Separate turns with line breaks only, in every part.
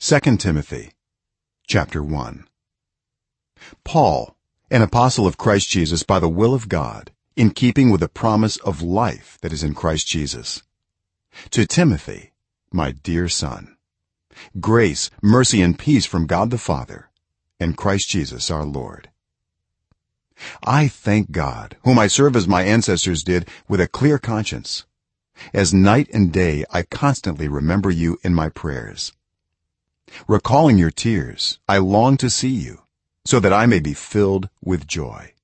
2 Timothy chapter 1. Paul, an apostle of Christ Jesus by the will of God, in keeping with the promise of life that is in Christ Jesus, to Timothy, my dear son, grace, mercy and peace from God the Father and Christ Jesus our Lord. I thank God, whom I serve as my ancestors did, with a clear conscience. As night and day I constantly remember you in my prayers. Recalling your tears, I long to see you, so that I may be filled with joy.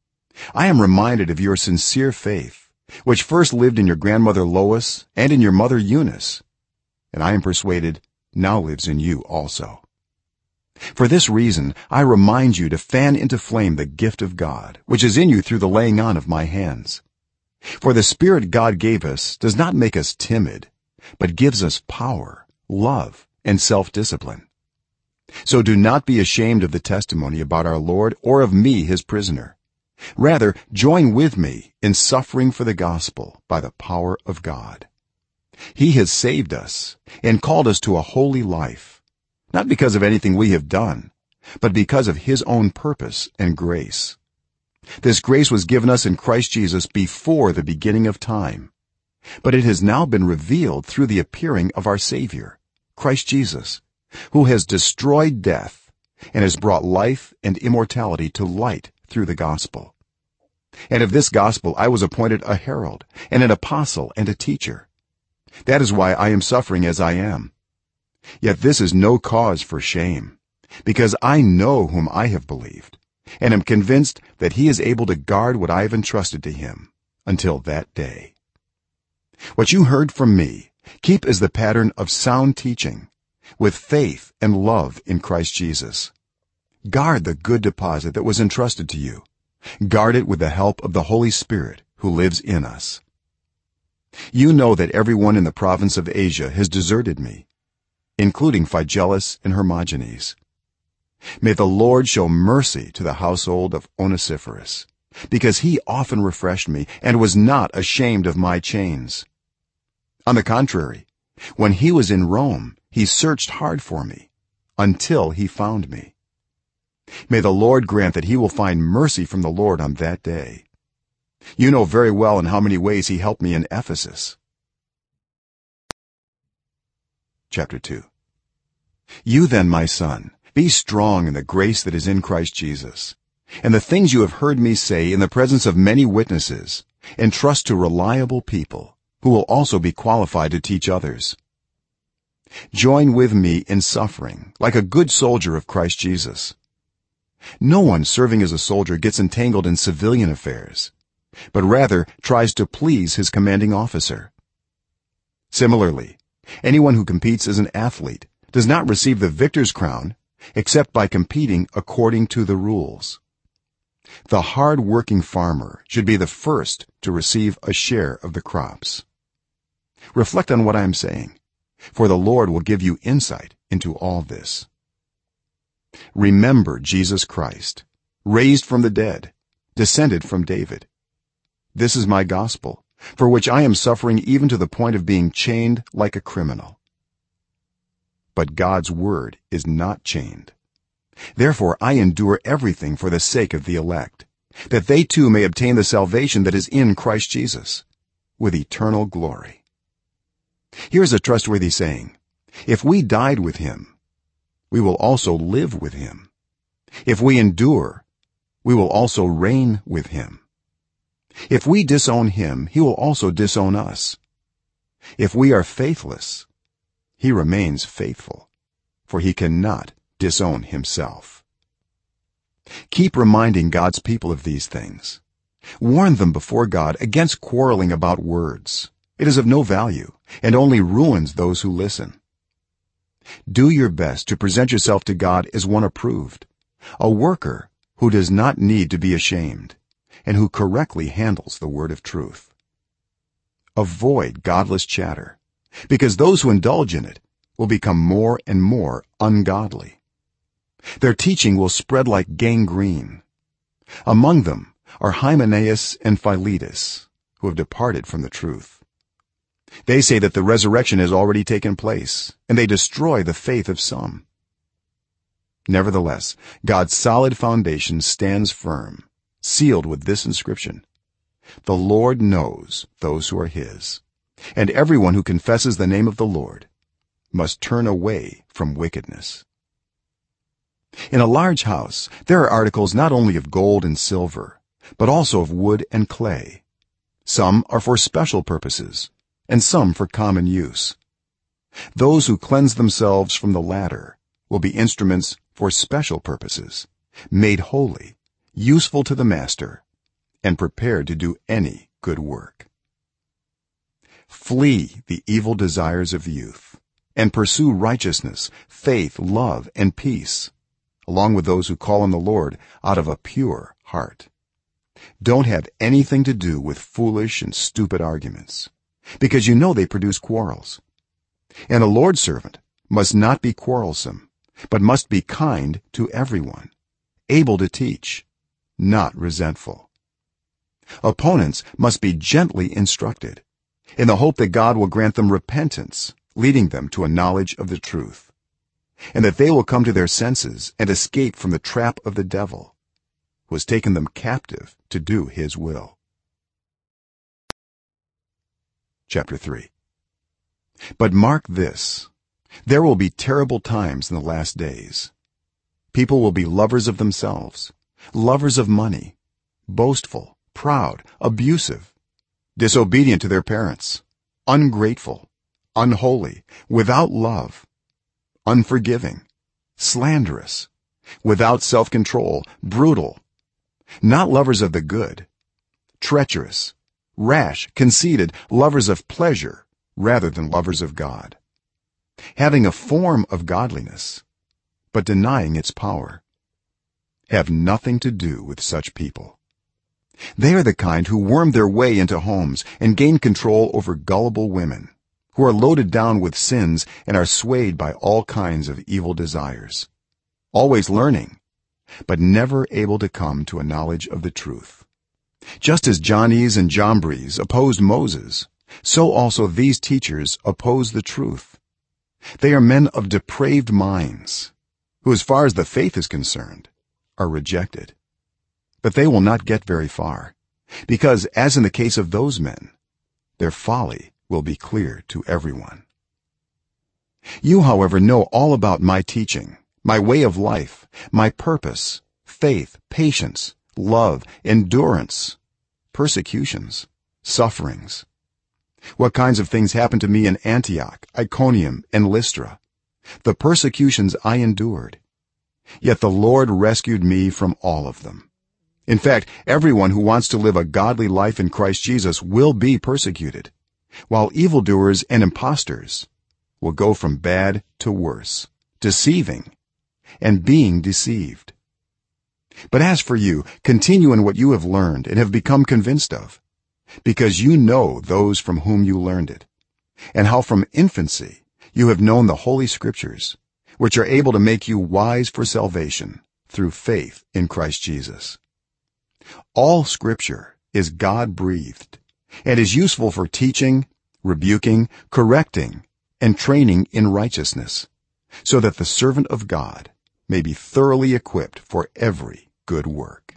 I am reminded of your sincere faith, which first lived in your grandmother Lois and in your mother Eunice, and I am persuaded now lives in you also. For this reason I remind you to fan into flame the gift of God, which is in you through the laying on of my hands. For the Spirit God gave us does not make us timid, but gives us power, love, and self-discipline. So do not be ashamed of the testimony about our Lord or of me his prisoner. Rather, join with me in suffering for the gospel by the power of God. He has saved us and called us to a holy life, not because of anything we have done, but because of his own purpose and grace. This grace was given us in Christ Jesus before the beginning of time, but it has now been revealed through the appearing of our Savior, Christ Jesus, who has destroyed death and has brought life and immortality to light through the gospel. And of this gospel I was appointed a herald and an apostle and a teacher. That is why I am suffering as I am. Yet this is no cause for shame, because I know whom I have believed, and am convinced that he is able to guard what I have entrusted to him until that day. What you heard from me keep as the pattern of sound teaching, with faith and love in Christ Jesus. Guard the good deposit that was entrusted to you. Guard it with the help of the Holy Spirit who lives in us. You know that everyone in the province of Asia has deserted me, including Phygellus and Hermogenes. May the Lord show mercy to the household of Onesiphorus, because he often refreshed me and was not ashamed of my chains. On the contrary, when he was in Rome he searched hard for me until he found me. May the Lord grant that he will find mercy from the Lord on that day. You know very well in how many ways he helped me in Ephesus. Chapter 2. You then, my son, be strong in the grace that is in Christ Jesus, and the things you have heard me say in the presence of many witnesses entrust to reliable people who will also be qualified to teach others. Join with me in suffering like a good soldier of Christ Jesus. No one serving as a soldier gets entangled in civilian affairs, but rather tries to please his commanding officer. Similarly, anyone who competes as an athlete does not receive the victor's crown except by competing according to the rules. The hard-working farmer should be the first to receive a share of the crops. Reflect on what I am saying, for the Lord will give you insight into all this. Remember Jesus Christ, raised from the dead, descended from David. This is my gospel, for which I am suffering even to the point of being chained like a criminal. But God's word is not chained. Therefore I endure everything for the sake of the elect, that they too may obtain the salvation that is in Christ Jesus, with eternal glory. Here's a trustworthy saying: if we died with him, we will also live with him. If we endure, we will also reign with him. If we disown him, he will also disown us. If we are faithless, he remains faithful, for he cannot disown himself. Keep reminding God's people of these things. Warn them before God against quarreling about words. It is of no value and only ruins those who listen. Do your best to present yourself to God as one approved, a worker who does not need to be ashamed, and who correctly handles the word of truth. Avoid godless chatter, because those who indulge in it will become more and more ungodly. Their teaching will spread like gangrene. Among them are Hymenaeus and Philetus, who have departed from the truth. they say that the resurrection has already taken place and they destroy the faith of some. Nevertheless, God's solid foundation stands firm, sealed with this inscription: the Lord knows those who are his, and everyone who confesses the name of the Lord must turn away from wickedness. In a large house there are articles not only of gold and silver but also of wood and clay. Some are for special purposes and some for common use. Those who cleanse themselves from the latter will be instruments for special purposes, made holy, useful to the master, and prepared to do any good work. Flee the evil desires of youth and pursue righteousness, faith, love, and peace, along with those who call on the Lord out of a pure heart. Don't have anything to do with foolish and stupid arguments, because you know they produce quarrels. And a Lord's servant must not be quarrelsome, but must be kind to everyone, able to teach, not resentful. Opponents must be gently instructed, in the hope that God will grant them repentance, leading them to a knowledge of the truth, and that they will come to their senses and escape from the trap of the devil, who has taken them captive to do his will. Chapter 3. But mark this: there will be terrible times in the last days. People will be lovers of themselves, lovers of money, boastful, proud, abusive, disobedient to their parents, ungrateful, unholy, without love, unforgiving, slanderous, without self-control, brutal, not lovers of the good, treacherous, rash, conceited, lovers of pleasure rather than lovers of God, having a form of godliness but denying its power. Have nothing to do with such people. They are the kind who worm their way into homes and gain control over gullible women, who are loaded down with sins and are swayed by all kinds of evil desires, always learning but never able to come to a knowledge of the truth. Just as Jannes and Jambres opposed Moses, so also these teachers oppose the truth. They are men of depraved minds, who, as far as the faith is concerned, are rejected. But they will not get very far, because, as in the case of those men, their folly will be clear to everyone. You, however, know all about my teaching, my way of life, my purpose, faith, patience, love, endurance, persecutions, sufferings. What kinds of things happened to me in Antioch, Iconium, and Lystra, the persecutions I endured. Yet the Lord rescued me from all of them. In fact, everyone who wants to live a godly life in Christ Jesus will be persecuted, while evildoers and impostors will go from bad to worse, deceiving and being deceived. But as for you, continue in what you have learned and have become convinced of, because you know those from whom you learned it, and how from infancy you have known the holy scriptures, which are able to make you wise for salvation through faith in Christ Jesus. All scripture is God-breathed and is useful for teaching, rebuking, correcting, and training in righteousness, so that the servant of God may be thoroughly equipped for every good work.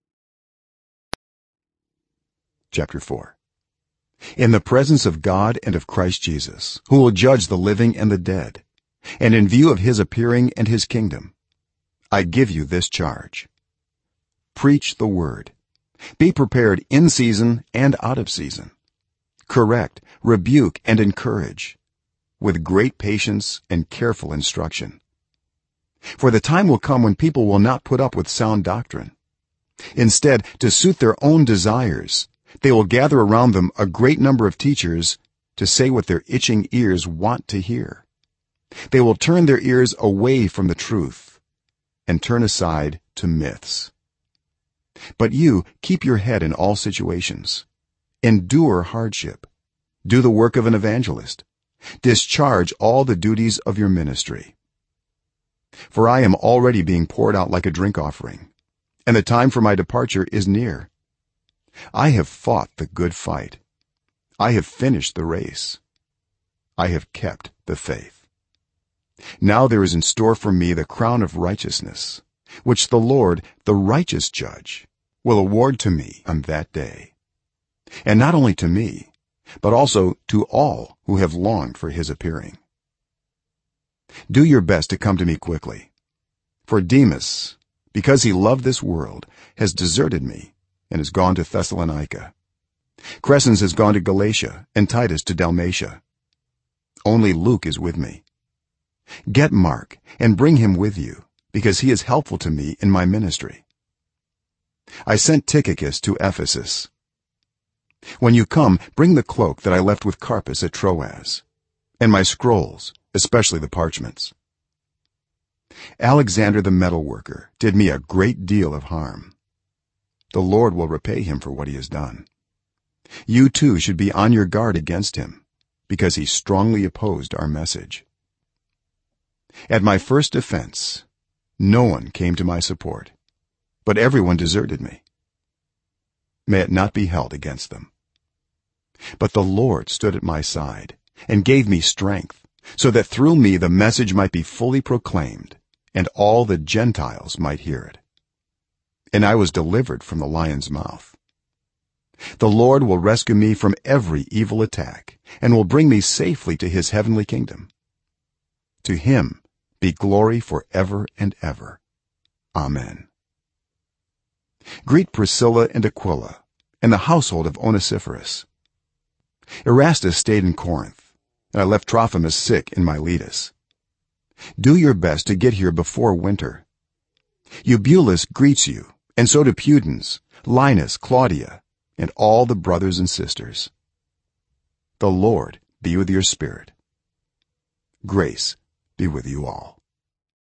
Chapter 4. In the presence of God and of Christ Jesus, who will judge the living and the dead, and in view of his appearing and his kingdom, I give you this charge: preach the word, be prepared in season and out of season, correct, rebuke, and encourage with great patience and careful instruction. For the time will come when people will not put up with sound doctrine. Instead, to suit their own desires, they will gather around them a great number of teachers to say what their itching ears want to hear. They will turn their ears away from the truth and turn aside to myths. But you keep your head in all situations, endure hardship, do the work of an evangelist, discharge all the duties of your ministry. For I am already being poured out like a drink offering, and the time for my departure is near. I have fought the good fight, I have finished the race. I have kept the faith. Now there is in store for me the crown of righteousness, which the Lord, the righteous judge, will award to me on that day, and not only to me, but also to all who have longed for his appearing. Do your best to come to me quickly, for Demas, because he loved this world, has deserted me and has gone to Thessalonica. Crescens has gone to Galatia, and Titus to Dalmatia. Only Luke is with me. Get Mark and bring him with you, because he is helpful to me in my ministry. I sent Tychicus to Ephesus. When you come, bring the cloak that I left with Carpus at Troas, and my scrolls, especially the parchments. Alexander the metalworker did me a great deal of harm. The Lord will repay him for what he has done. You too should be on your guard against him, because he strongly opposed our message. At my first defense, no one came to my support, but everyone deserted me. May it not be held against them. But the Lord stood at my side and gave me strength, so that through me the message might be fully proclaimed and all the Gentiles might hear it. And I was delivered from the lion's mouth. The Lord will rescue me from every evil attack and will bring me safely to his heavenly kingdom. To him be glory forever and ever. Amen. Greet Priscilla and Aquila and the household of Onesiphorus. Erastus stayed in Corinth, and I left Trophimus sick in Miletus. Do your best to get here before winter. Eubulus greets you, and so do Pudens, Linus, Claudia, and all the brothers and sisters. The Lord be with your spirit. Grace be with you all.